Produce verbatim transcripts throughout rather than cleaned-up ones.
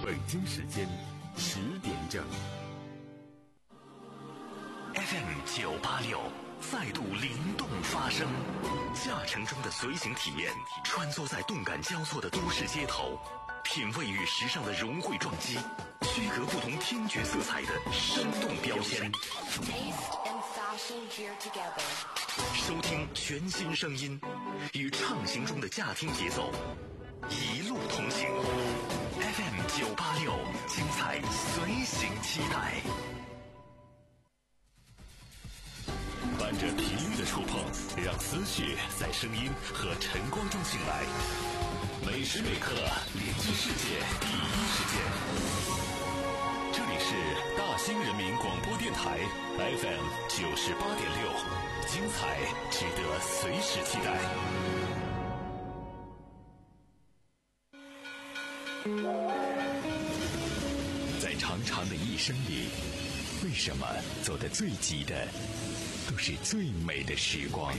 北京时间十点整。 F M 九八六再度灵动发声，驾乘中的随行体验，穿梭在动感交错的都市街头，品味与时尚的融汇撞击，区隔不同听觉色彩的生动标签。收听全新声音，与畅行中的驾听节奏，一路同行。F M 九八六，精彩随行期待。伴着频率的触碰，让思绪在声音和晨光中醒来。每时每刻连接世界第一时间。这里是大兴人民广播电台 F M 九十八点六，精彩值得随时期待。在长长的一生里，为什么走得最急的都是最美的时光？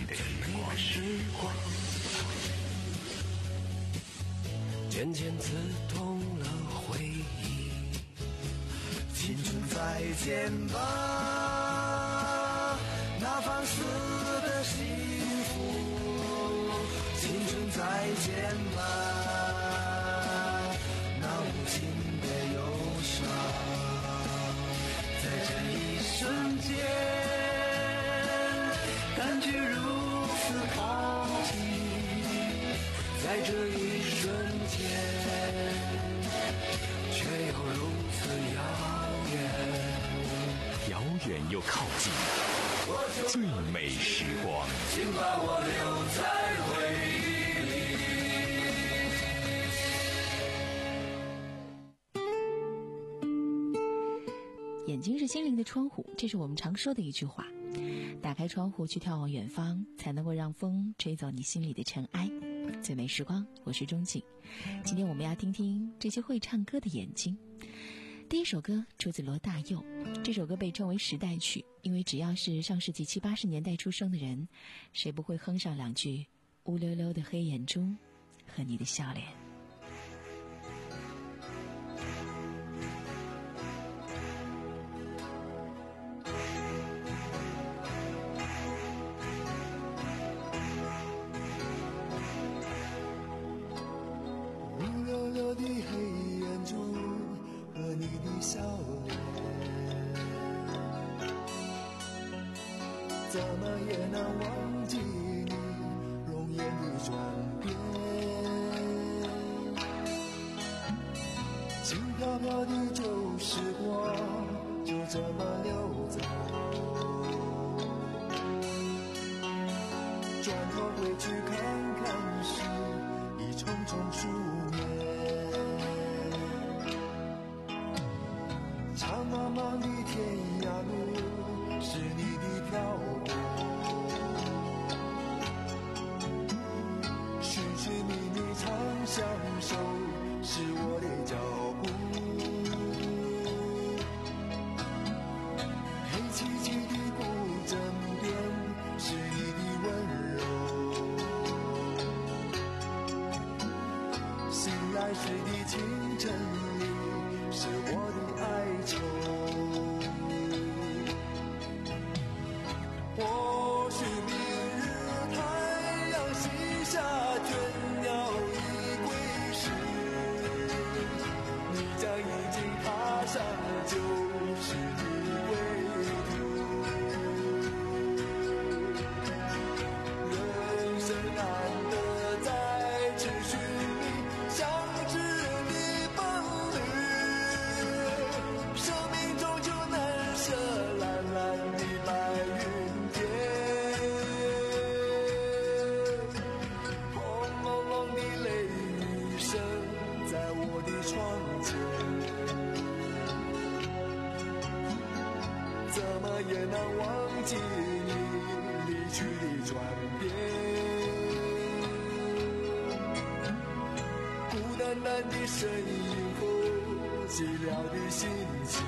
渐渐刺痛了回忆，青春再见吧，那放肆的幸福，青春再见吧，那无尽的忧伤，在这一瞬间感觉如此靠近，在这一瞬间却又如此遥远， 遥远又靠近，最美时光， 请把我留在回忆里。眼睛是心灵的窗户，这是我们常说的一句话。打开窗户去眺望远方，才能够让风吹走你心里的尘埃。最美时光，我是钟景。今天我们要听听这些会唱歌的眼睛。第一首歌出自罗大佑，这首歌被称为时代曲，因为只要是上世纪七八十年代出生的人，谁不会哼上两句乌溜溜的黑眼珠和你的笑脸。 我的黑眼珠和你的笑脸，怎么也难忘记你容颜的转变，轻飘飘的旧时光就这么溜走，转头回去看看时已重重数年，长茫茫的天涯路是你的漂泊，寻寻觅觅长相守是我的脚步，黑漆漆的古镇边是你的温柔，醒来时的清晨里是我的哀愁，或许明日太阳西下，倦鸟已归时，你将已经踏上旧时的归途。人生难得再次寻觅相知的伴侣，生命终究难舍蓝蓝的白云天，轰隆隆的雷雨声在我的窗前，怎么也难忘记你离去的转变，孤单单的身影后寂寥的心情，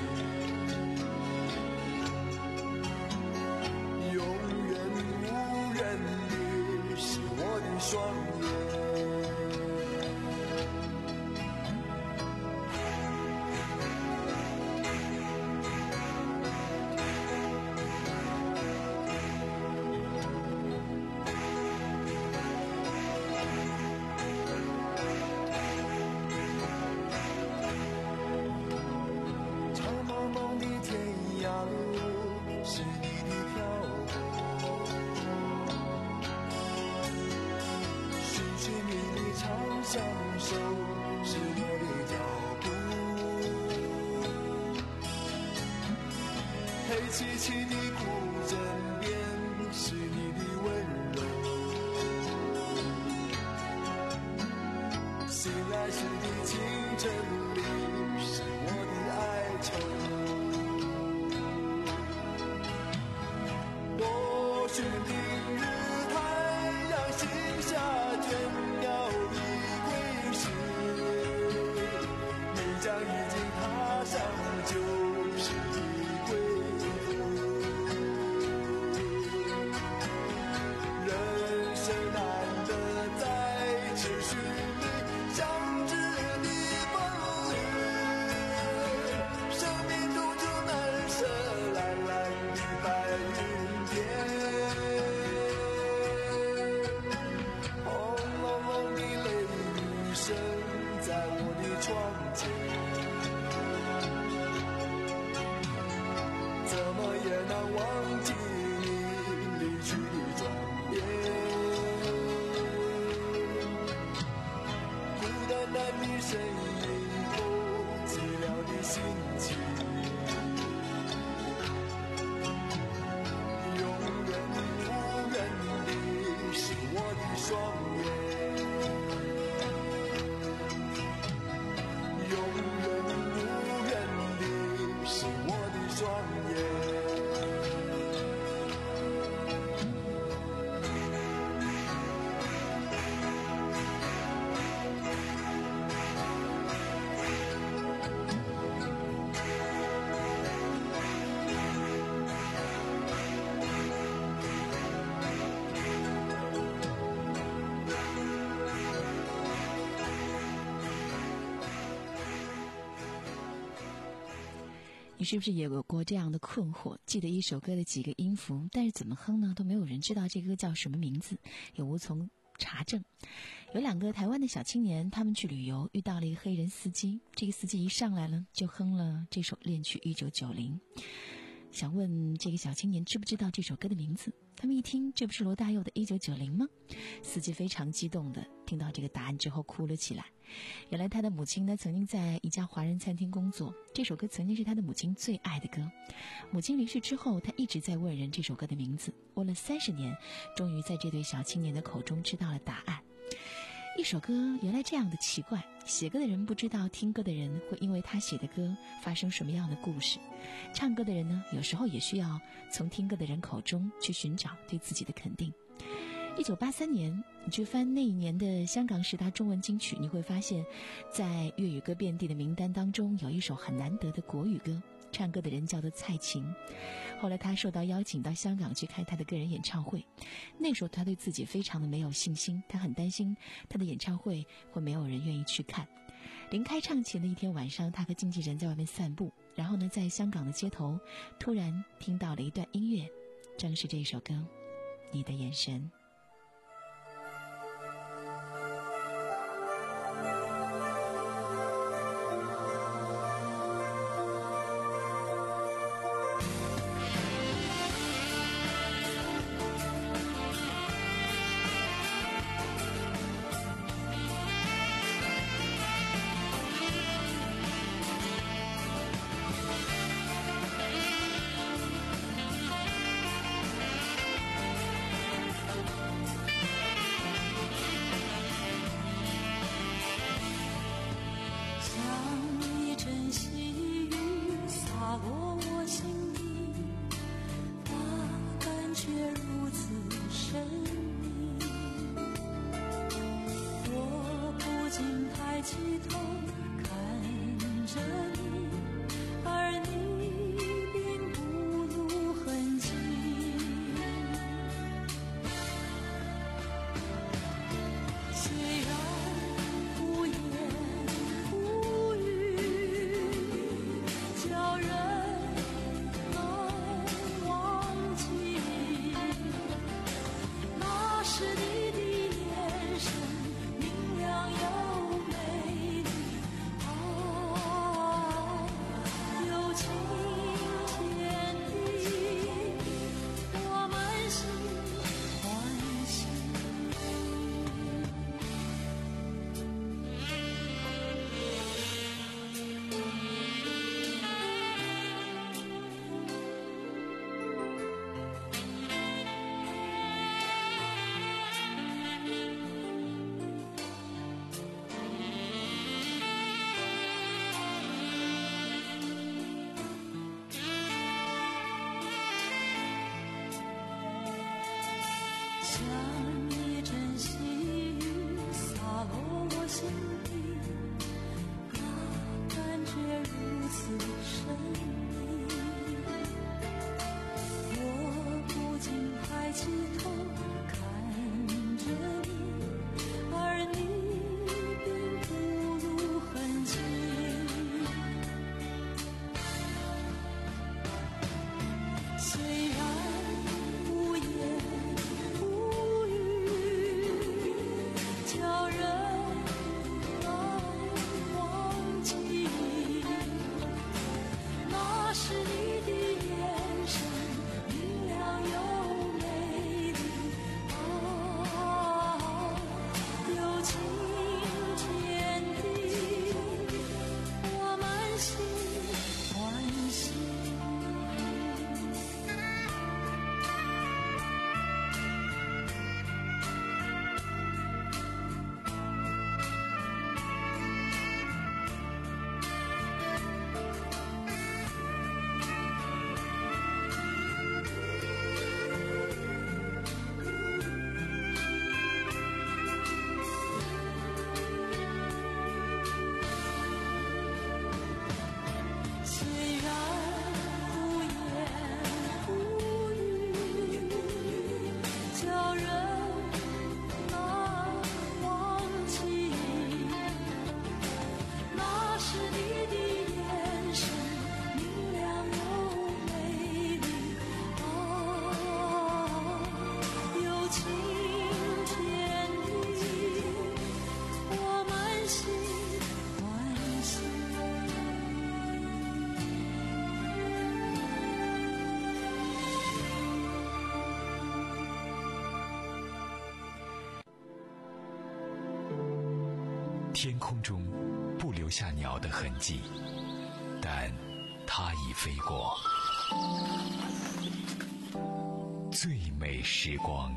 永远无人的是我的双眼。 凄凄的古镇边是你的温柔，醒来时的清晨里是我的哀愁。多许明日太阳西下，倦鸟已归时，你将已经踏上旧时的归途。人生难得在持续里相知的风雨，生命终究难舍蓝蓝的白云天。轰隆隆的雷雨声在我的窗前，怎么也难忘记你离去的转变。孤单单的身影后，寂寥的心情，永远无人的是我的双眼，永远无人的是我的双眼。 你是不是也有过这样的困惑？记得一首歌的几个音符，但是怎么哼呢？都没有人知道这个歌叫什么名字，也无从查证。有两个台湾的小青年，他们去旅游，遇到了一个黑人司机。这个司机一上来了，就哼了这首恋曲一九九零。想问这个小青年知不知道这首歌的名字？他们一听，这不是罗大佑的一九九零吗？司机非常激动的听到这个答案之后哭了起来。原来他的母亲呢，曾经在一家华人餐厅工作，这首歌曾经是他的母亲最爱的歌。母亲离世之后，他一直在问人这首歌的名字，问了三十年，终于在这对小青年的口中知道了答案。一首歌原来这样的奇怪，写歌的人不知道听歌的人会因为他写的歌发生什么样的故事，唱歌的人呢，有时候也需要从听歌的人口中去寻找对自己的肯定。一九八三年，你去翻那一年的香港十大中文金曲，你会发现在粤语歌遍地的名单当中，有一首很难得的国语歌，唱歌的人叫做蔡琴。后来他受到邀请到香港去开他的个人演唱会，那时候他对自己非常的没有信心，他很担心他的演唱会会没有人愿意去看。临开唱前的一天晚上，他和经纪人在外面散步，然后呢，在香港的街头突然听到了一段音乐，正是这首歌《你的眼神》。 天空中不留下鸟的痕迹，但它已飞过。最美时光。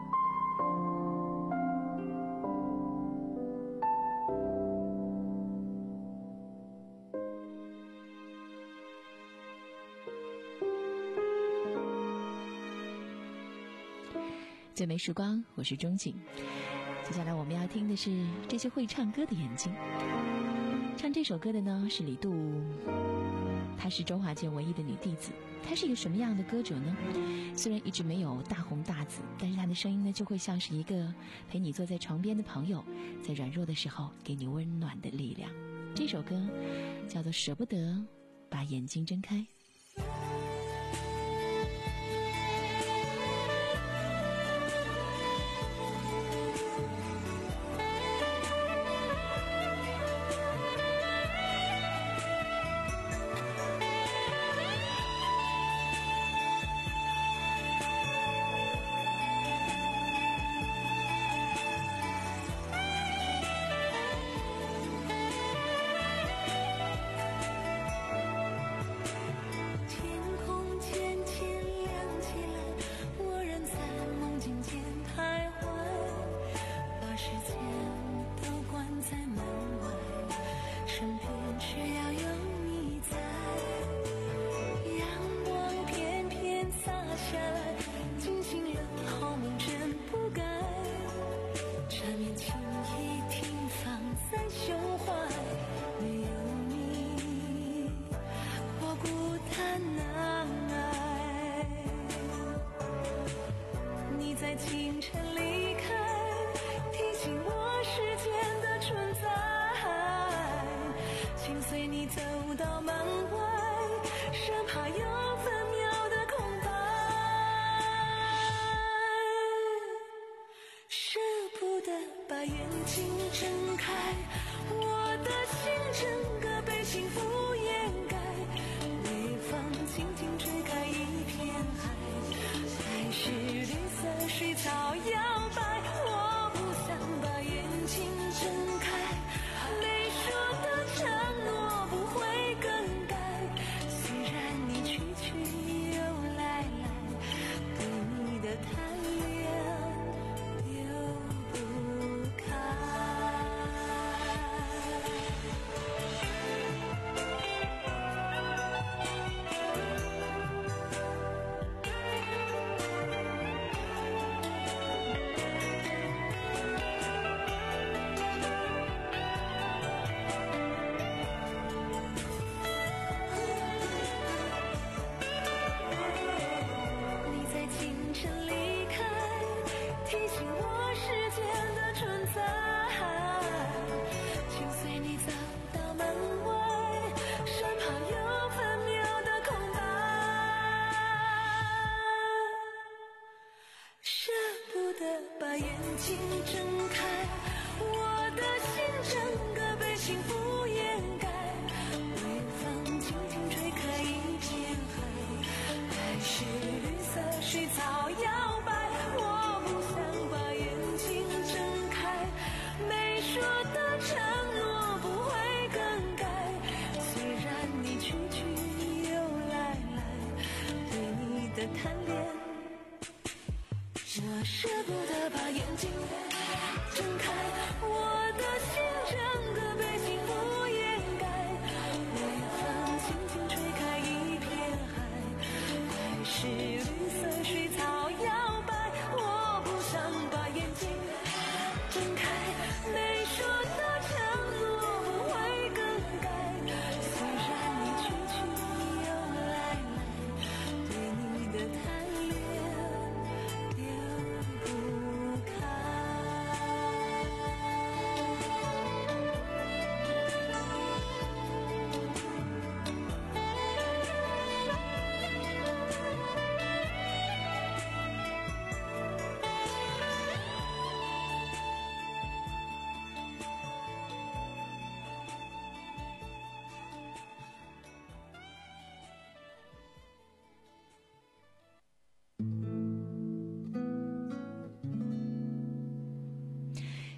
最美时光，我是钟景。接下来我们要听的是这些会唱歌的眼睛。唱这首歌的呢是李杜，她是周华健唯一的女弟子。她是一个什么样的歌者呢？虽然一直没有大红大紫，但是她的声音呢就会像是一个陪你坐在床边的朋友，在软弱的时候给你温暖的力量。这首歌叫做《舍不得把眼睛睁开》。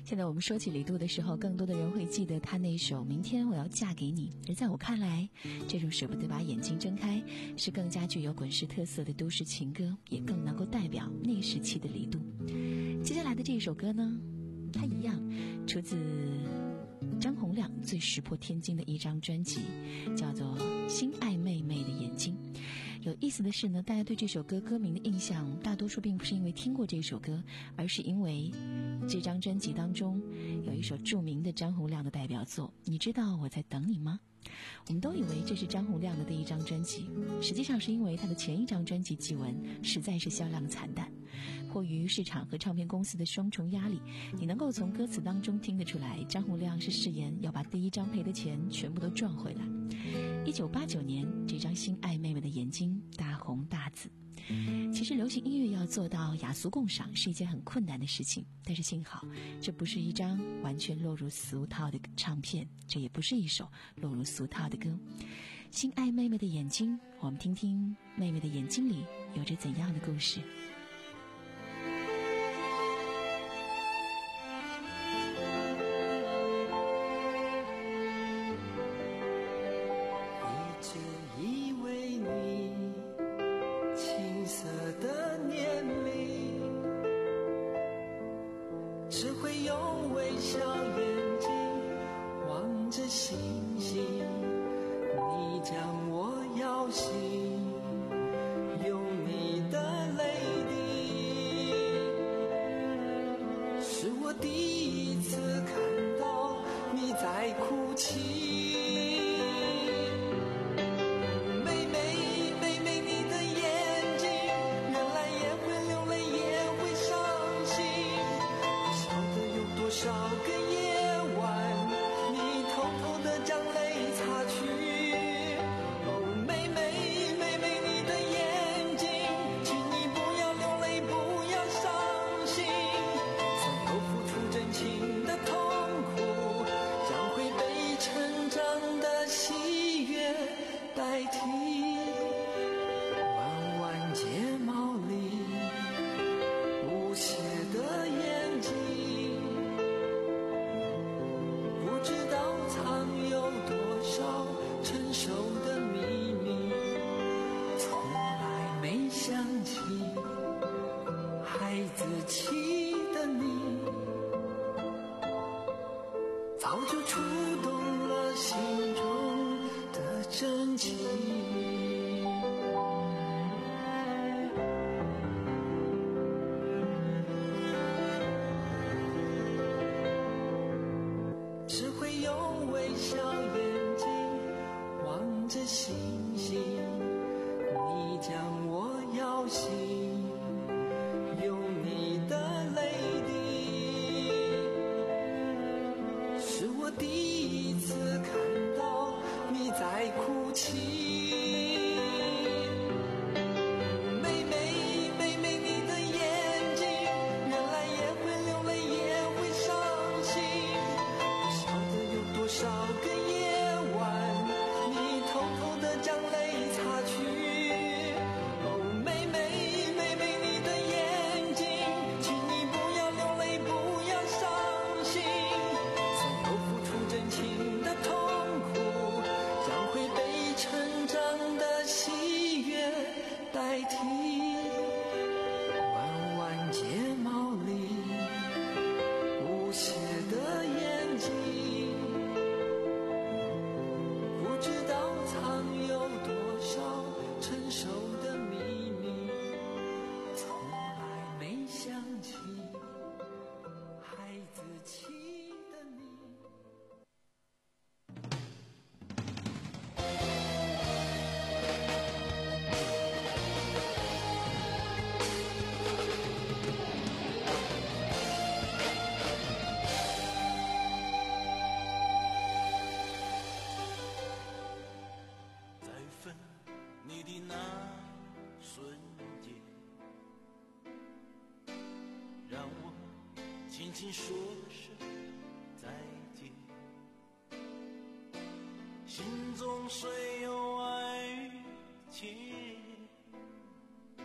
现在我们说起李杜的时候，更多的人会记得他那首《明天我要嫁给你》，而在我看来，这种舍不得把眼睛睁开是更加具有滚石特色的都市情歌，也更能够代表那时期的李杜。接下来的这首歌呢，它一样出自张洪量最石破天惊的一张专辑，叫做《心爱妹妹的眼睛》。有意思的是呢，大家对这首歌歌名的印象，大多数并不是因为听过这首歌，而是因为这张专辑当中有一首著名的张洪量的代表作《你知道我在等你吗》。我们都以为这是张洪量的第一张专辑，实际上是因为他的前一张专辑《祭文》实在是销量惨淡。迫于市场和唱片公司的双重压力，你能够从歌词当中听得出来，张洪量是誓言要把第一张赔的钱全部都赚回来。一九八九年，这张《心爱妹妹的眼睛》大红大紫。其实流行音乐要做到雅俗共赏是一件很困难的事情，但是幸好这不是一张完全落入俗套的唱片，这也不是一首落入俗套的歌。心爱妹妹的眼睛，我们听听妹妹的眼睛里有着怎样的故事。 轻轻说声再见，心中虽有爱与切，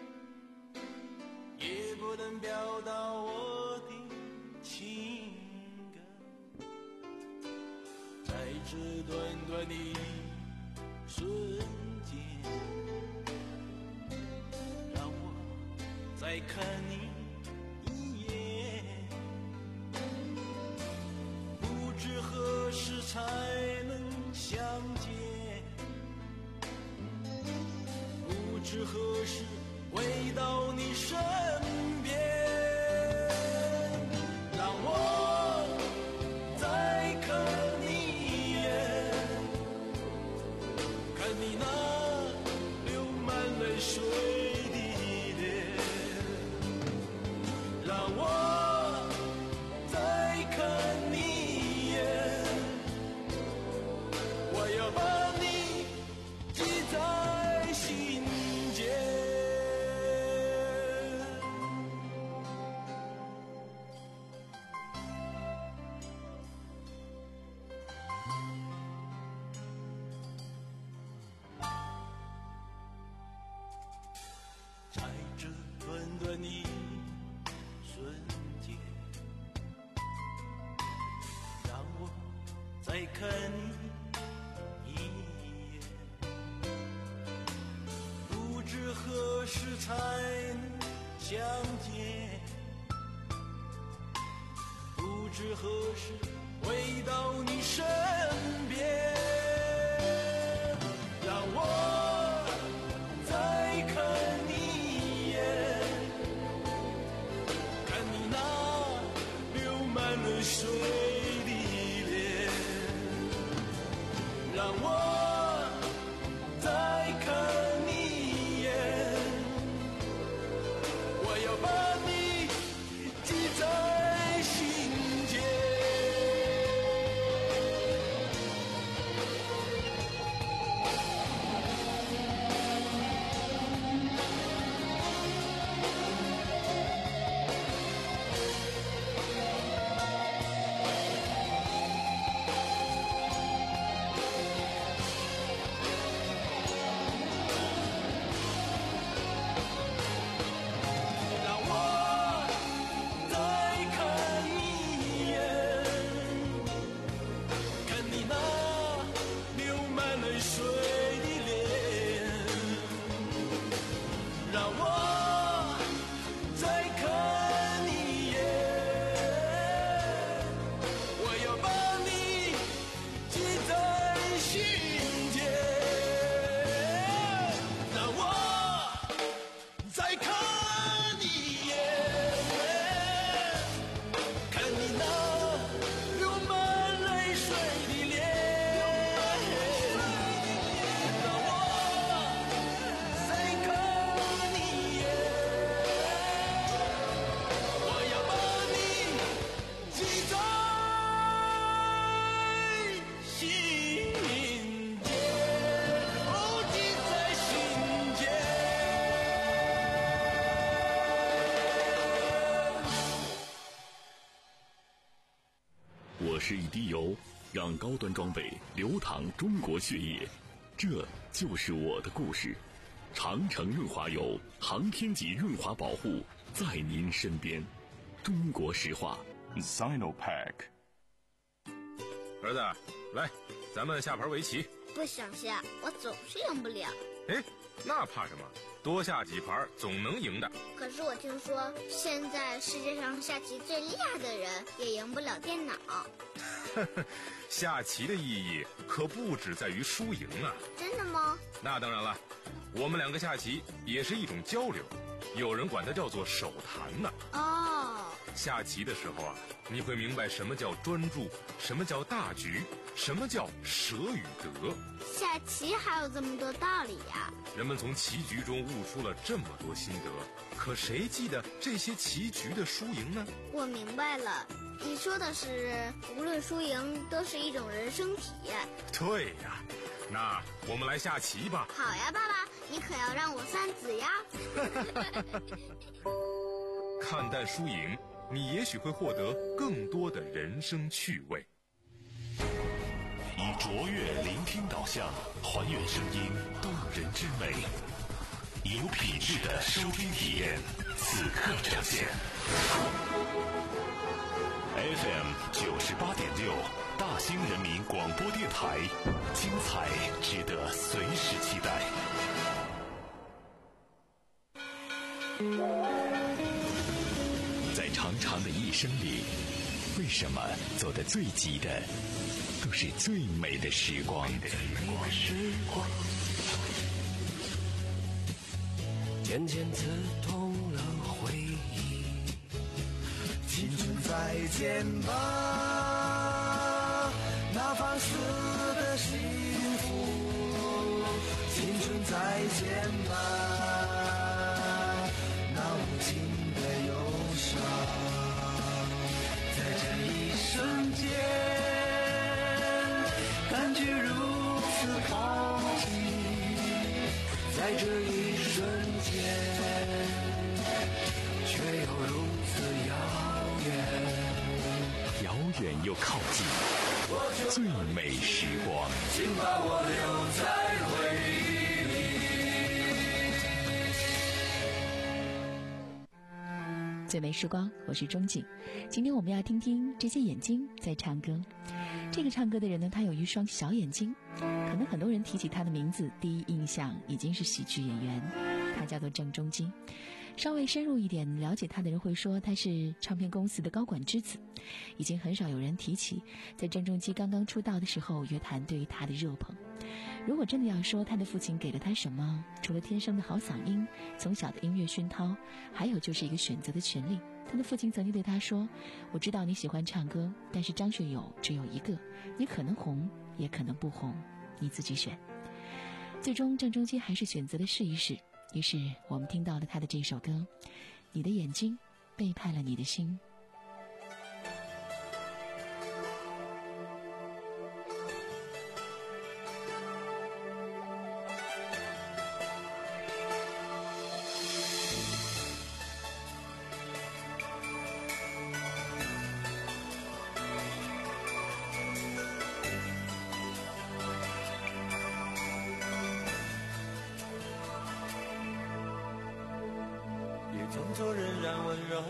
也不能表达我的情这短短的瞬间，让我再看你一眼，不知何时才能相见，不知何时回到你身边，让我再看你一眼，看你那流满泪水的脸，让我再看你一眼，我要把你记在心间。在这短短的瞬间，让我再看你一眼，不知何时才能相见，不知何时回到你身边，让我再看你一眼，看你那流满了水的脸，让我再看你一眼，我要把你记在心间。让我再看你一眼，看你那流满泪水的脸，让我再看你一眼，我要把你记在心间，让我再看你一眼，看你那流满泪水的脸，让我再看你一眼，我要把你记在心间，哦，记在心间。 我是一滴油，让高端装备流淌中国血液，这就是我的故事。长城润滑油，航天级润滑保护，在您身边。中国石化 Sinopack。 儿子，来，咱们下盘围棋。 不想下，我总是赢不了。 哎，那怕什么？多下几盘总能赢的。 可是我听说，现在世界上下棋最厉害的人也赢不了电脑。 下棋的意义可不只在于输赢啊。 真的吗？ 那当然了，我们两个下棋也是一种交流，有人管它叫做手谈呢。 哦， 下棋的时候啊，你会明白什么叫专注，什么叫大局，什么叫舍与得。 下棋还有这么多道理呀！ 人们从棋局中悟出了这么多心得，可谁记得这些棋局的输赢呢？ 我明白了，你说的是无论输赢都是一种人生体验。 对呀，那我们来下棋吧。 好呀，爸爸，你可要让我三子呀。 看淡输赢，你也许会获得更多的人生趣味。 以卓越聆听导向，还原声音动人之美。 有品质的收听体验，此刻呈现。F M 九十八点六，大兴人民广播电台，精彩值得随时期待。 在长长的一生里，为什么走得最急的都是最美的时光？ 渐渐刺痛了回忆，青春再见吧，那放肆的幸福，青春再见吧，那无情的忧伤，在这一瞬间感觉如此靠近，在这一瞬间却又如此遥远， 遥远又靠近，最美时光， 请把我留在回忆里。 最美时光，我是钟景。今天我们要听听这些眼睛在唱歌。这个唱歌的人呢，他有一双小眼睛，可能很多人提起他的名字，第一印象已经是喜剧演员，他叫做郑中基。稍微深入一点了解他的人会说他是唱片公司的高管之子，已经很少有人提起在郑中基刚刚出道的时候乐坛对于他的热捧。如果真的要说他的父亲给了他什么，除了天生的好嗓音，从小的音乐熏陶，还有就是一个选择的权利。他的父亲曾经对他说，我知道你喜欢唱歌，但是张学友只有一个，你可能红也可能不红，你自己选。最终郑中基还是选择了试一试，于是我们听到了他的这首歌，你的眼睛背叛了你的心。 装作仍然温柔，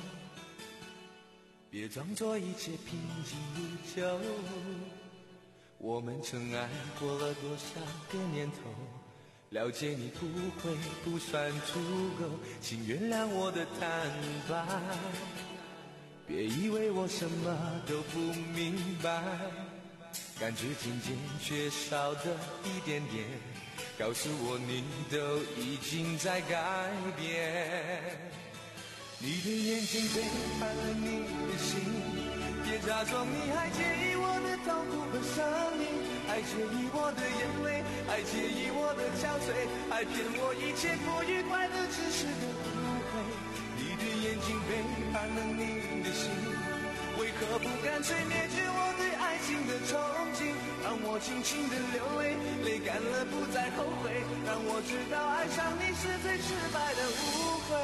别装作一切平静如旧。我们曾爱过了多少个年头，了解你不会不算足够，请原谅我的坦白，别以为我什么都不明白，感觉渐渐缺少的一点点，告诉我你都已经在改变。你的眼睛背叛了你的心，别假装你还介意我的痛苦和伤心，还介意我的眼泪，还介意我的憔悴，还骗我一切不愉快的只是个误会。你的眼睛背叛了你的心，为何不干脆灭绝我对爱情的憧憬，让我轻轻的流泪，泪干了不再后悔，让我知道爱上你是最失败的误会。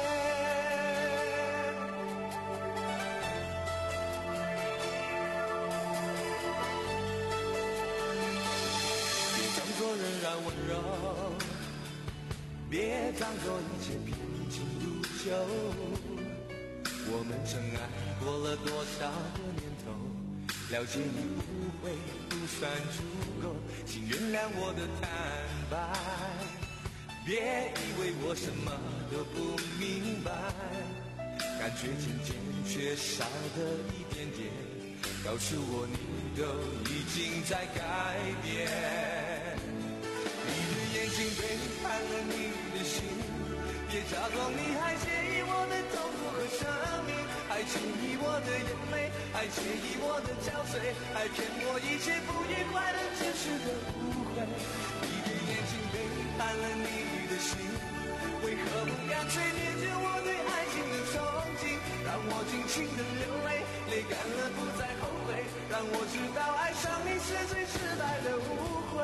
别装作仍然温柔，别装作一切平静如旧，我们曾爱过了多少个年头，了解你不会不算足够，请原谅我的坦白，别以为我什么都不明白，感觉渐渐缺少的一点点，告诉我你都已经在改变。你的眼睛背叛了你的心，别假装你还介意我的痛苦和生命，还介意我的眼泪，还介意我的憔悴，还骗我一切不愉快的只是个误会。你的眼睛背叛了你的心，为何不干脆灭绝我对爱情的憧憬，让我尽情的流泪，泪干了不再后悔，让我知道爱上你是最失败的误会。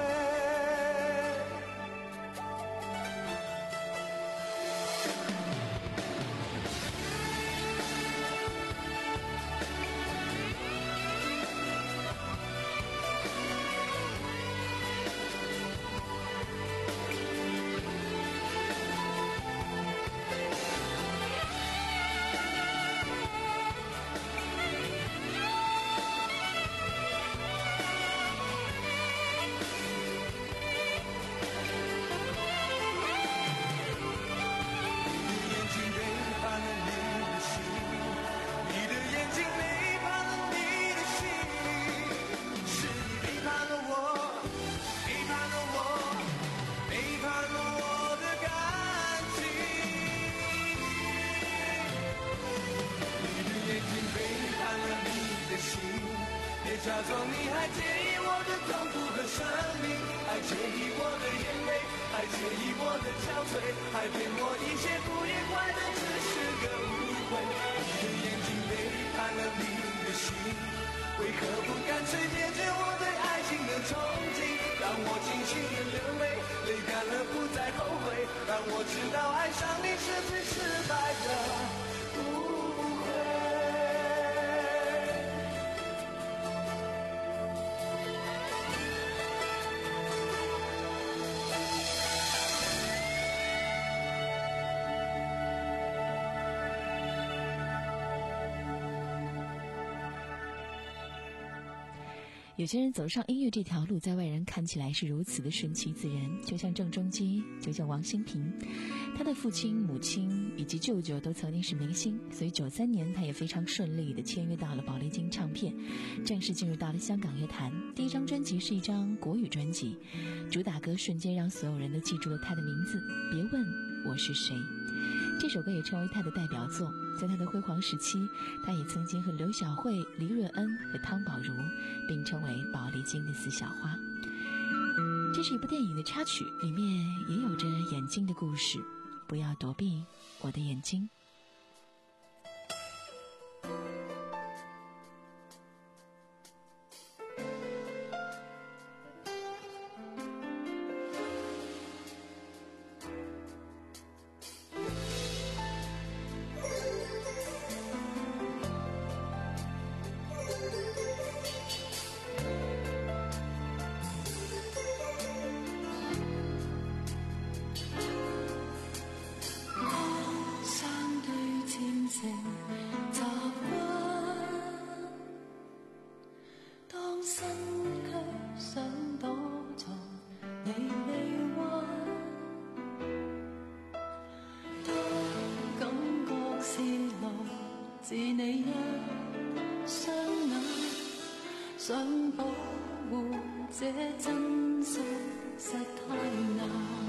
假装你还介意我的痛苦和生命，还介意我的眼泪，还介意我的憔悴，还骗我一切不愉快的只是个误会。你的眼睛背叛了你的心，为何不干脆解决我对爱情的憧憬，让我尽情的流泪，泪干了不再后悔，让我知道爱上你是最失败的误会。 有些人走上音乐这条路，在外人看起来是如此的顺其自然，就像郑中基，就像王馨平，他的父亲、母亲以及舅舅都曾经是明星，所以九三年他也非常顺利地签约到了宝丽金唱片，正式进入到了香港乐坛。第一张专辑是一张国语专辑，主打歌瞬间让所有人都记住了他的名字，别问我是谁。这首歌也成为他的代表作。在他的辉煌时期，他也曾经和刘晓慧、黎瑞恩和汤宝如并称为宝丽金的四小花。这是一部电影的插曲，里面也有着眼睛的故事。不要躲避我的眼睛。 是你一雙眼，想保護這真相實太難，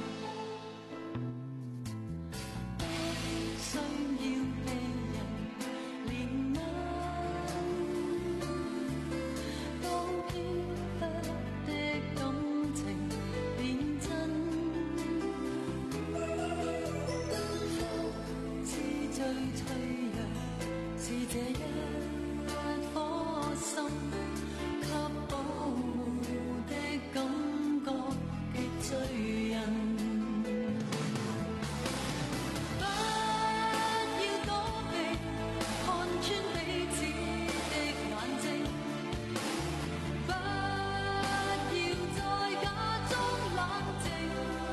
不需要被人憐憫，當飄忽的感情變真，方知最脆弱是這一顆心，給保護的感覺極醉人。不要躲避，看穿彼此的眼睛，不要再假裝冷靜，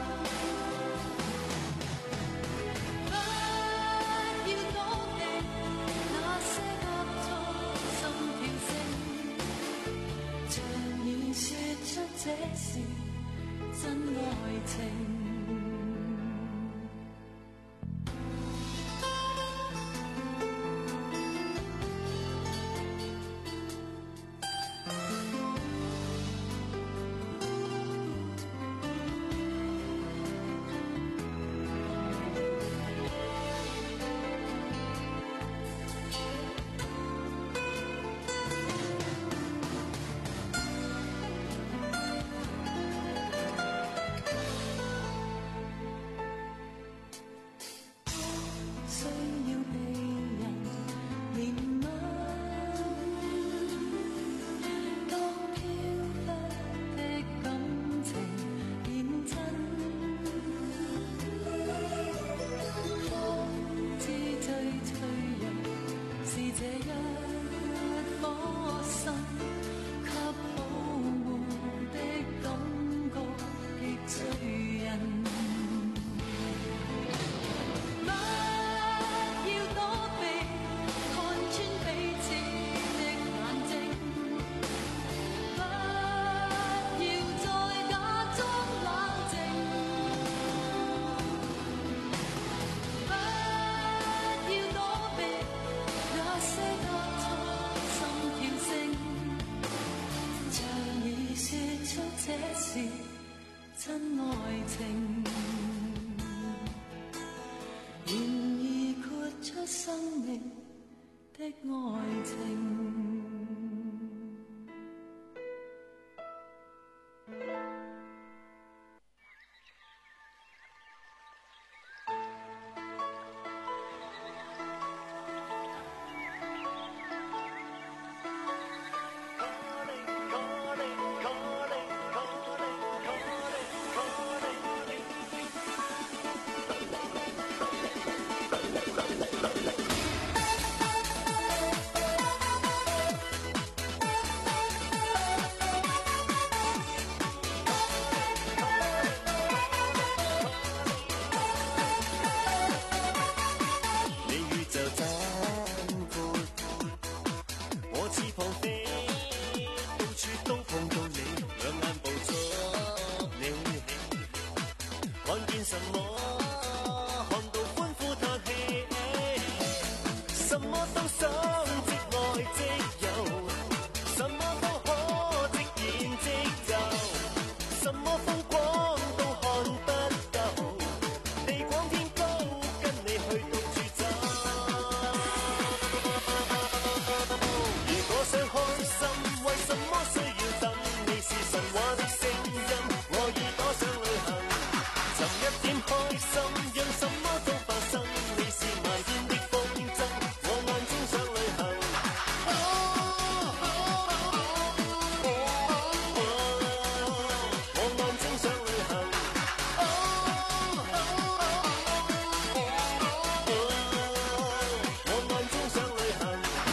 不要躲避那些急促心跳聲，像已說出這是真愛情。 见什么，看到歡呼嘆氣，什麼都想即愛即有，什麼都可即演即就，什麼風光都看不夠，地廣天高，跟你去到處走。如果想開心，為什麼需要等？你是神話的聲音，我耳朵想旅行，尋一點開心，讓什麼都發生。你是漫天的風箏，我眼睛想旅行。哦哦哦哦、我眼睛想旅行。哦哦哦、我眼睛想旅行。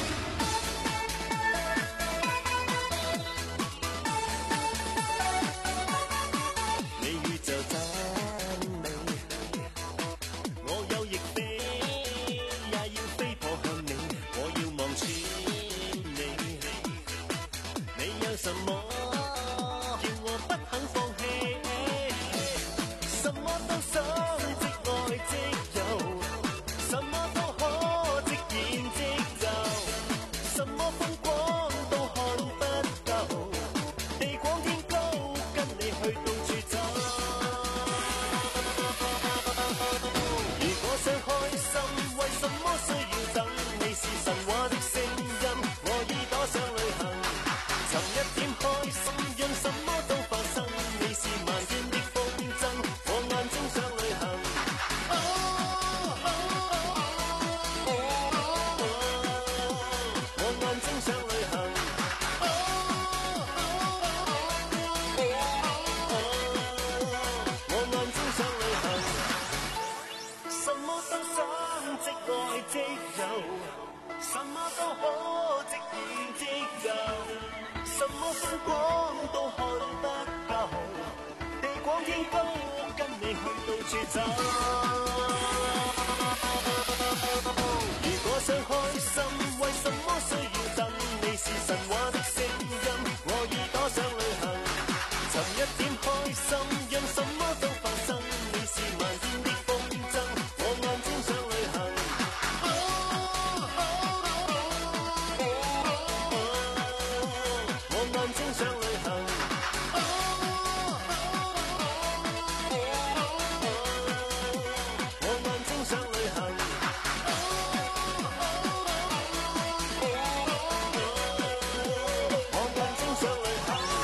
你宇宙真美，我有翼飛，也要飛撲向你，我要望穿你。你有什麼叫我不肯放棄？什麼都想即愛即有，什麼都可即演即就，什麼風光都看不夠，地廣天高，跟你去到處走。如果想開心，為什麼需要等？你是神話的聲音，我耳朵想旅行，尋一點開心，讓什麼都發生。你是漫天的風箏，我眼睛想旅行。哦哦哦哦、我眼睛想旅行。哦哦哦我眼睛想旅行。什麼都想即愛即有，什麼都可即演即就，什麼風光都看不夠，地廣天高，跟你去到處走。如果想開心，為什麼需要等？你是神話的聲音，我耳朵想旅行，尋一點開心，讓什麼都發生。你是漫天的風箏，我眼睛想旅行。哦哦哦我眼睛想旅行。哦哦我眼睛想旅行。哦我眼睛想旅行。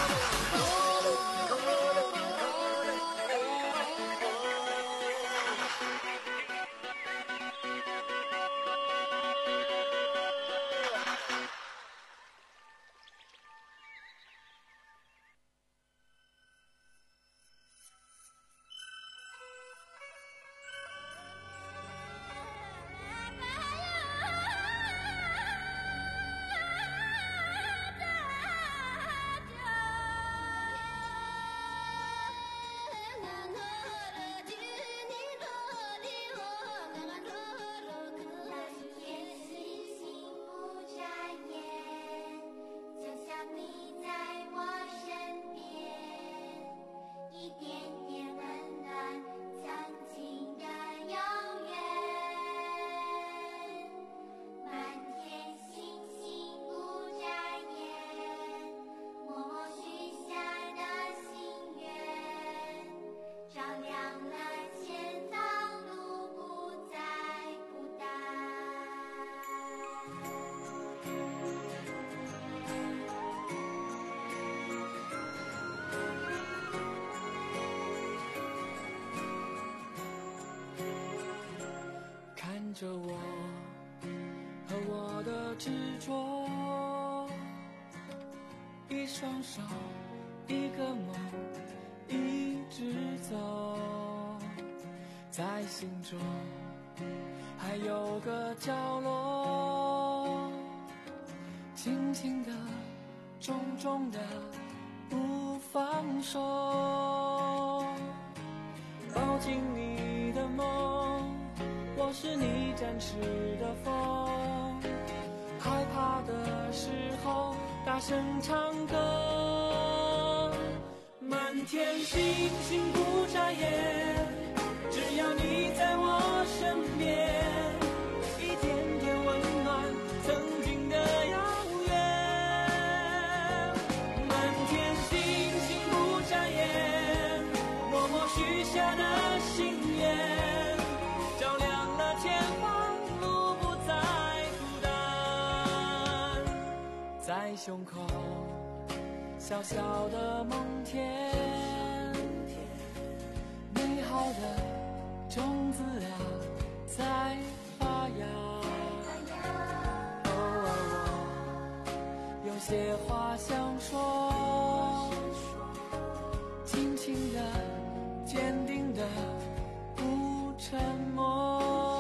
着我和我的执着，一双手，一个梦，一直走，在心中还有个角落，轻轻的，重重的，不放手，抱紧你的梦，我是你展翅的风，害怕的时候大声唱歌，满天星星不眨眼， 下的心愿，照亮了前方，路不再孤单。在胸口小小的梦田，美好的种子啊在发芽。偶尔我有些话想说，轻轻的坚定的不沉默，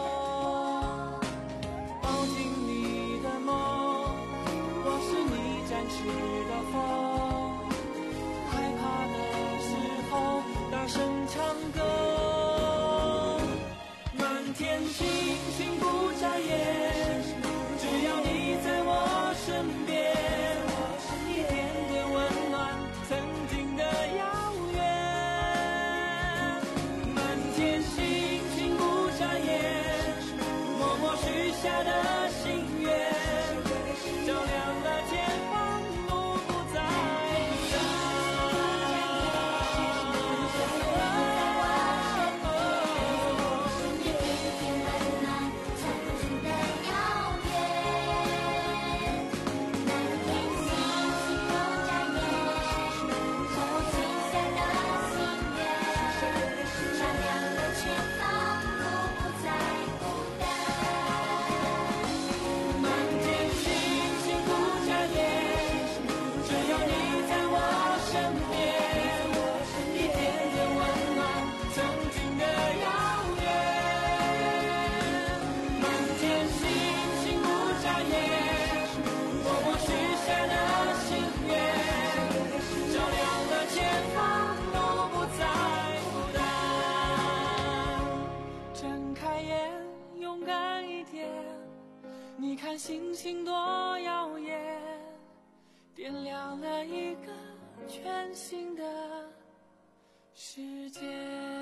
抱紧你的梦，我是你展翅的风，害怕的时候大声唱歌，满天星星不眨眼，只要你在我身边，一点点温暖曾经的遥远，满天星星不眨眼，默默许下的心愿，照亮了前方，路不再孤一点点温暖曾经的遥远，满天星星不眨眼，默默许下的心愿，照亮了前方，路不再孤单。 满天星星不眨眼，只要你在我身边，一点点温暖曾经的遥远，满天星星不眨眼，默默许下的心愿，照亮了前方，路不再孤单。睁开眼，勇敢一点，你看星星多耀眼，点亮了一个全新的世界。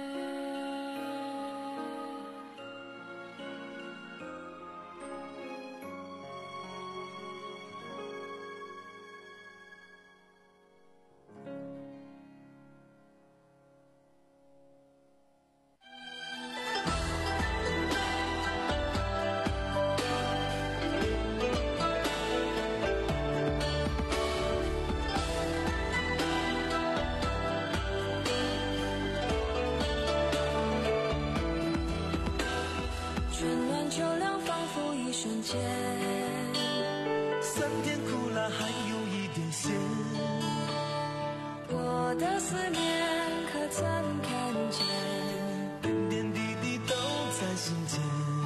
春暖秋凉，仿佛一瞬间。 酸甜苦辣还有一点咸， 我的思念可曾看见？ 点点滴滴都在心间。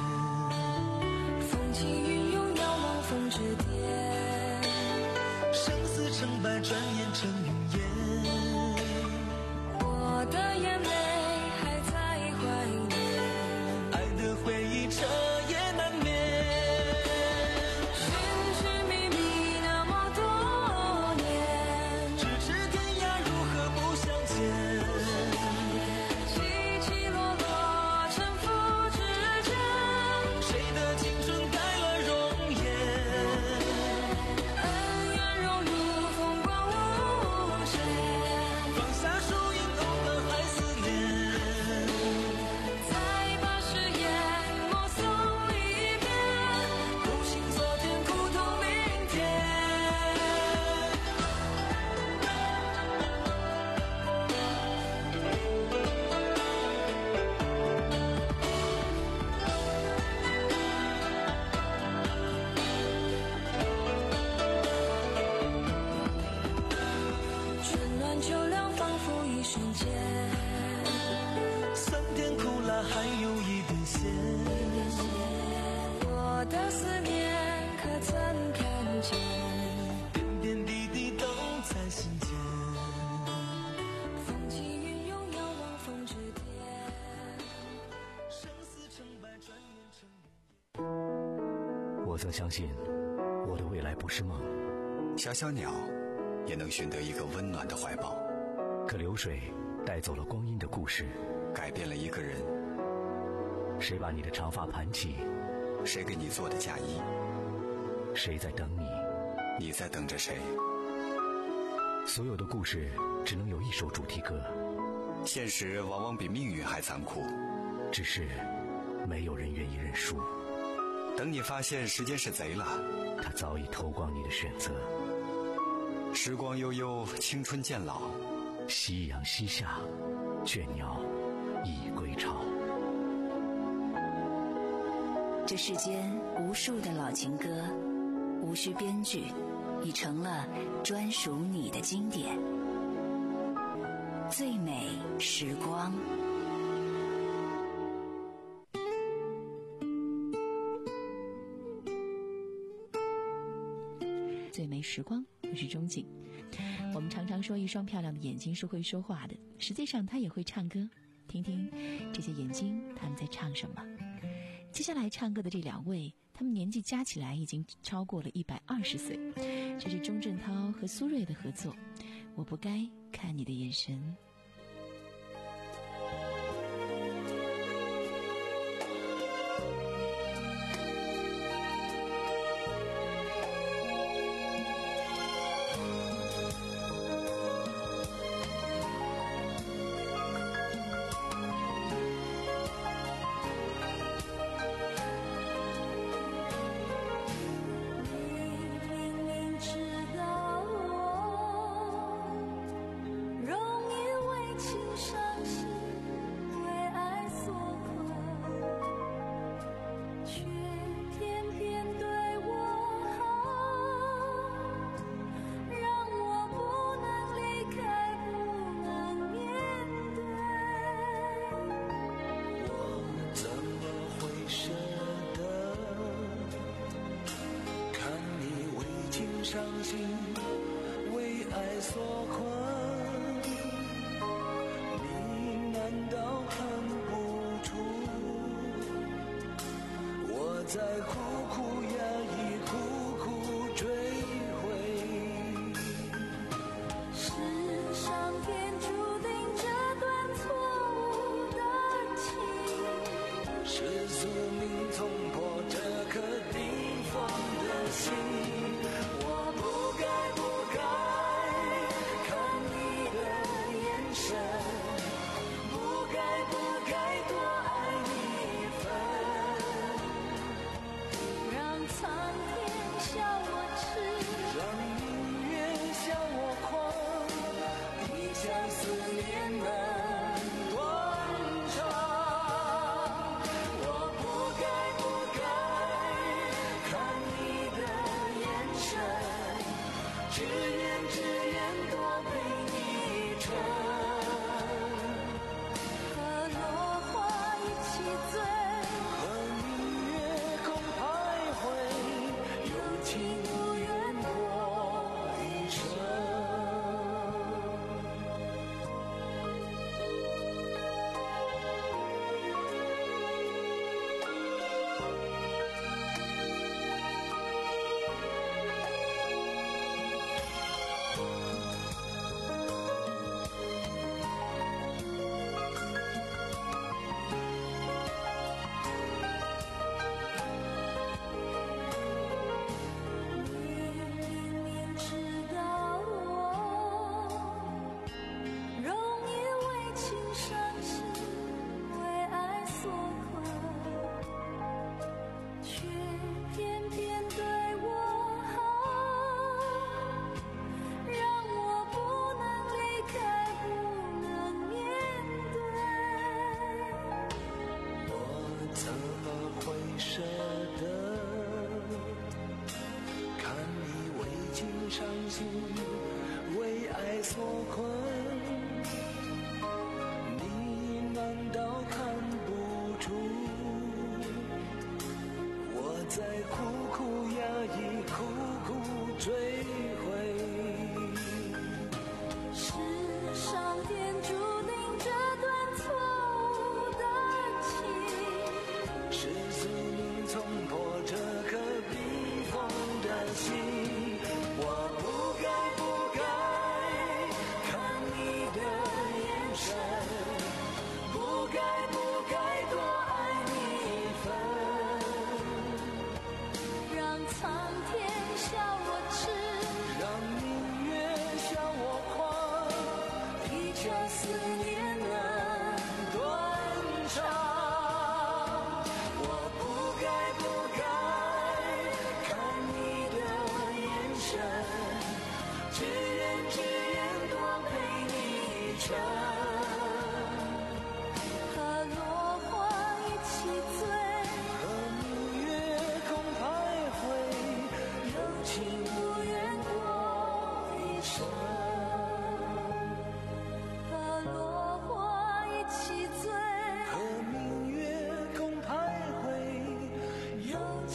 风起云涌，遥望风之巅。 生死成败，转眼成云烟。 我的眼泪还在怀念， 爱的回忆彻夜难眠。 寻寻觅觅那么多年， 咫尺天涯如何不相见？ 起起落落，沉浮之间。 谁的青春改了容颜？ 恩怨融入风光无限， 放下输赢，偶尔还思念。 再把誓言默诵一遍，不信昨天，苦痛明天。春暖秋凉，仿佛一瞬间。 酸甜苦辣还有一点咸。 我的思念可曾看见？ 点点滴滴都在心间。 风起云涌，遥望风之巅。 生死成败，转眼成云烟。 我曾相信，我的未来不是梦， 小小鸟也能寻得一个温暖的怀抱， 可流水带走了光阴的故事。 改变了一个人。 谁把你的长发盘起？ 谁给你做的嫁衣？ 谁在等你？ 你在等着谁？ 所有的故事只能有一首主题歌， 现实往往比命运还残酷， 只是没有人愿意认输。 等你发现时间是贼了， 他早已偷光你的选择。 时光悠悠，青春渐老， 夕阳西下，倦鸟已归巢。 这世间无数的老情歌，无需编剧，已成了专属你的经典。最美时光。最美时光，我是钟景。我们常常说一双漂亮的眼睛是会说话的，实际上它也会唱歌。听听这些眼睛，他们在唱什么？接下来唱歌的这两位，他们年纪加起来已经超过了一百二十岁。这是钟镇涛和苏芮的合作，《我不该看你的眼神》。 伤心，为爱所困，你难道看不出我在苦苦压抑，苦苦追悔？ 是上天注定这段错误的情， 是宿命冲破这颗冰封的心。为爱所困，你难道看不出我在苦苦压抑，苦苦追悔？ 是上天注定这段错误的情， 是宿命冲破这颗冰封的心。我不该不该看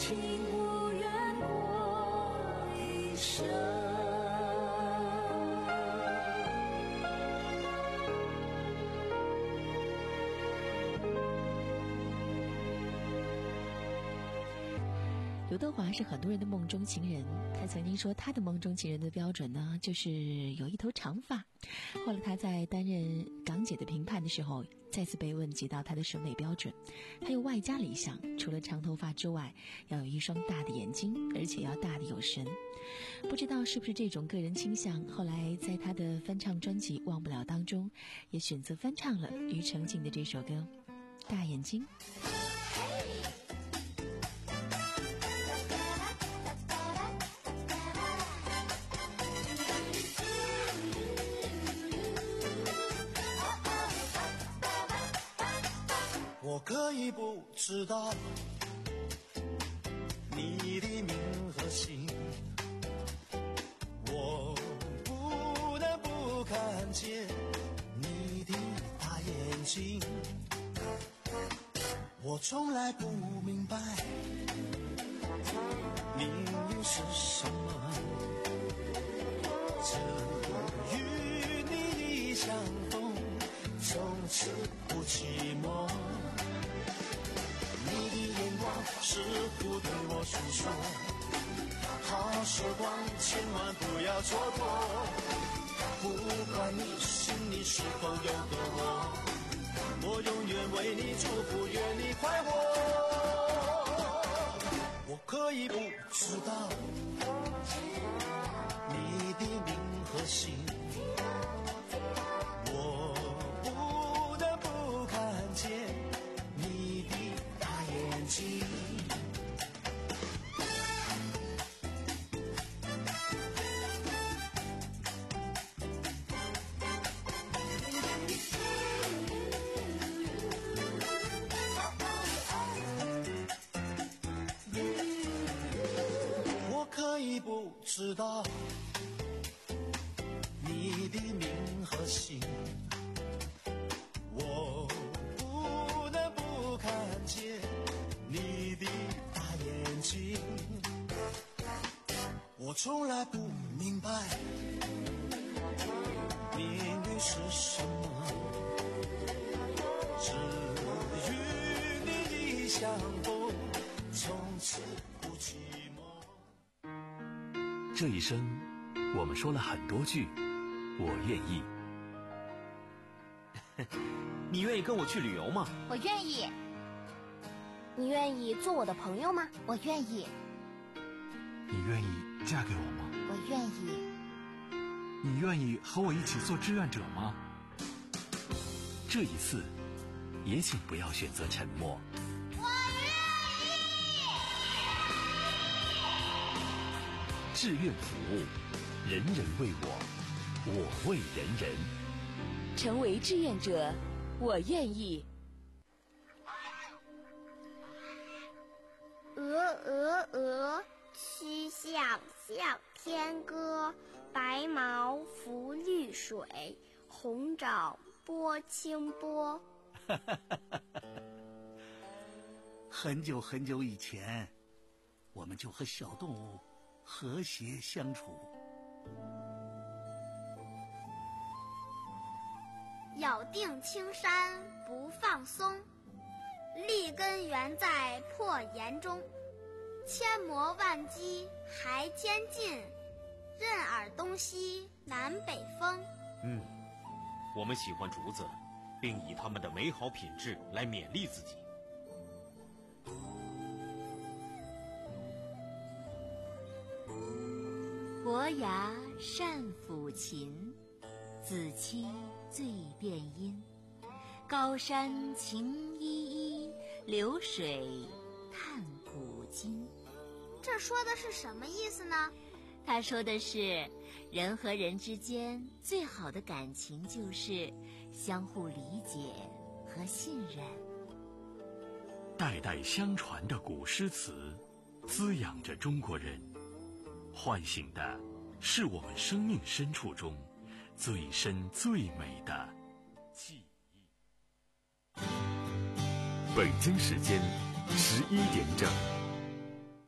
情无怨过一生。 刘德华是很多人的梦中情人，他曾经说他的梦中情人的标准呢，就是有一头长发。后来他在担任港姐的评判的时候，再次被问及到他的审美标准，他又外加了一项，除了长头发之外，要有一双大的眼睛，而且要大的有神。不知道是不是这种个人倾向，后来在他的翻唱专辑《忘不了》当中，也选择翻唱了庾澄庆的这首歌《大眼睛》。 我可以不知道你的名和姓，我不能不看见你的大眼睛。我从来不明白命运是什么，只与你一相逢，从此不寂寞。你的眼光似乎对我诉说，好时光千万不要蹉跎。不管你心里是否有个我，我永远为你祝福，愿你快活。我可以不知道你的名和姓，我不能不看见你的大眼睛。我可以不知道你的名和姓，我不能不看见你的大眼睛。我从来不明白命运是什么，只与你一相逢，从此不寂寞。 这一生，我们说了很多句我愿意。 你愿意跟我去旅游吗？ 我愿意。你愿意做我的朋友吗？我愿意。 你愿意嫁给我吗？ 我愿意。 你愿意和我一起做志愿者吗？ 这一次，也请不要选择沉默。 我愿意。 志愿服务，人人为我，我为人人。 成为志愿者，我愿意。 鹅鹅鹅，曲项向天歌。白毛浮绿水，红掌拨清波。 很久很久以前，我们就和小动物和谐相处。 咬定青山不放松，立根原在破岩中。千磨万击还坚劲，任尔东西南北风。 嗯，我们喜欢竹子，并以它们的美好品质来勉励自己。 伯牙善抚琴，子期最辨音。高山晴依依，流水探古今。 这说的是什么意思呢？ 他说的是，人和人之间最好的感情就是相互理解和信任。 代代相传的古诗词，滋养着中国人，唤醒的是我们生命深处中最深最美的记忆。 北京时间十一点整。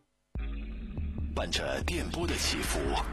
伴着电波的起伏，